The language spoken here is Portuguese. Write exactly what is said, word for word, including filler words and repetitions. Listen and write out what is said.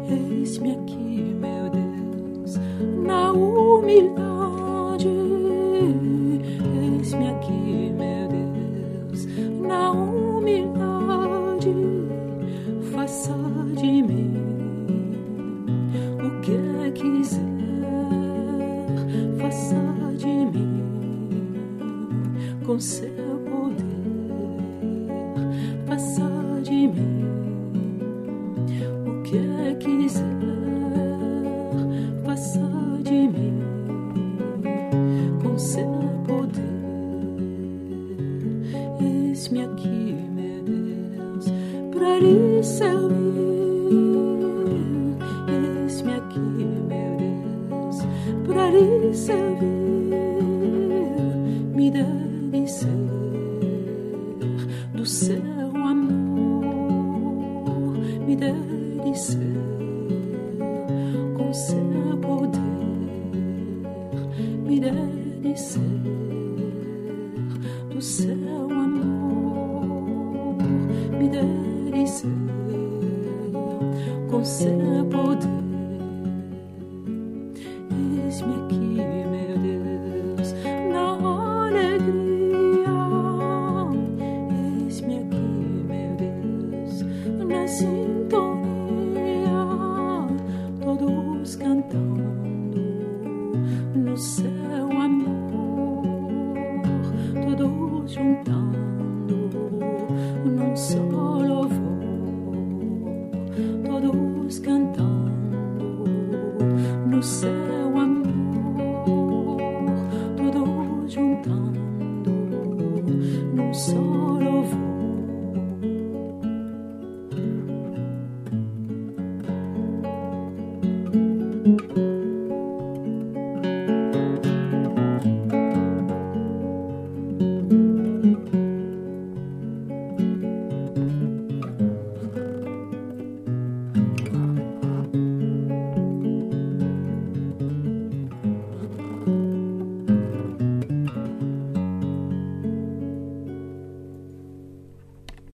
Eis-me aqui, meu Deus, na humildade. Eis-me aqui, meu Deus, na humildade. Faça de mim o que quiser, faça de mim com seu poder, faça de mim o que quiser, faça de mim com seu poder. Eis-me aqui, meu Deus, para lhe servir. Eis-me aqui, meu Deus, para lhe servir. Me deve ser do seu amor, me deve ser com seu poder, me deve ser do seu amor, me deve ser com seu poder. Eis-me aqui, meu Deus, na alegria. Eis-me aqui, meu Deus, na sintonia. Todos cantando no seu amor, todos juntando num só louvor, todos cantando no céu.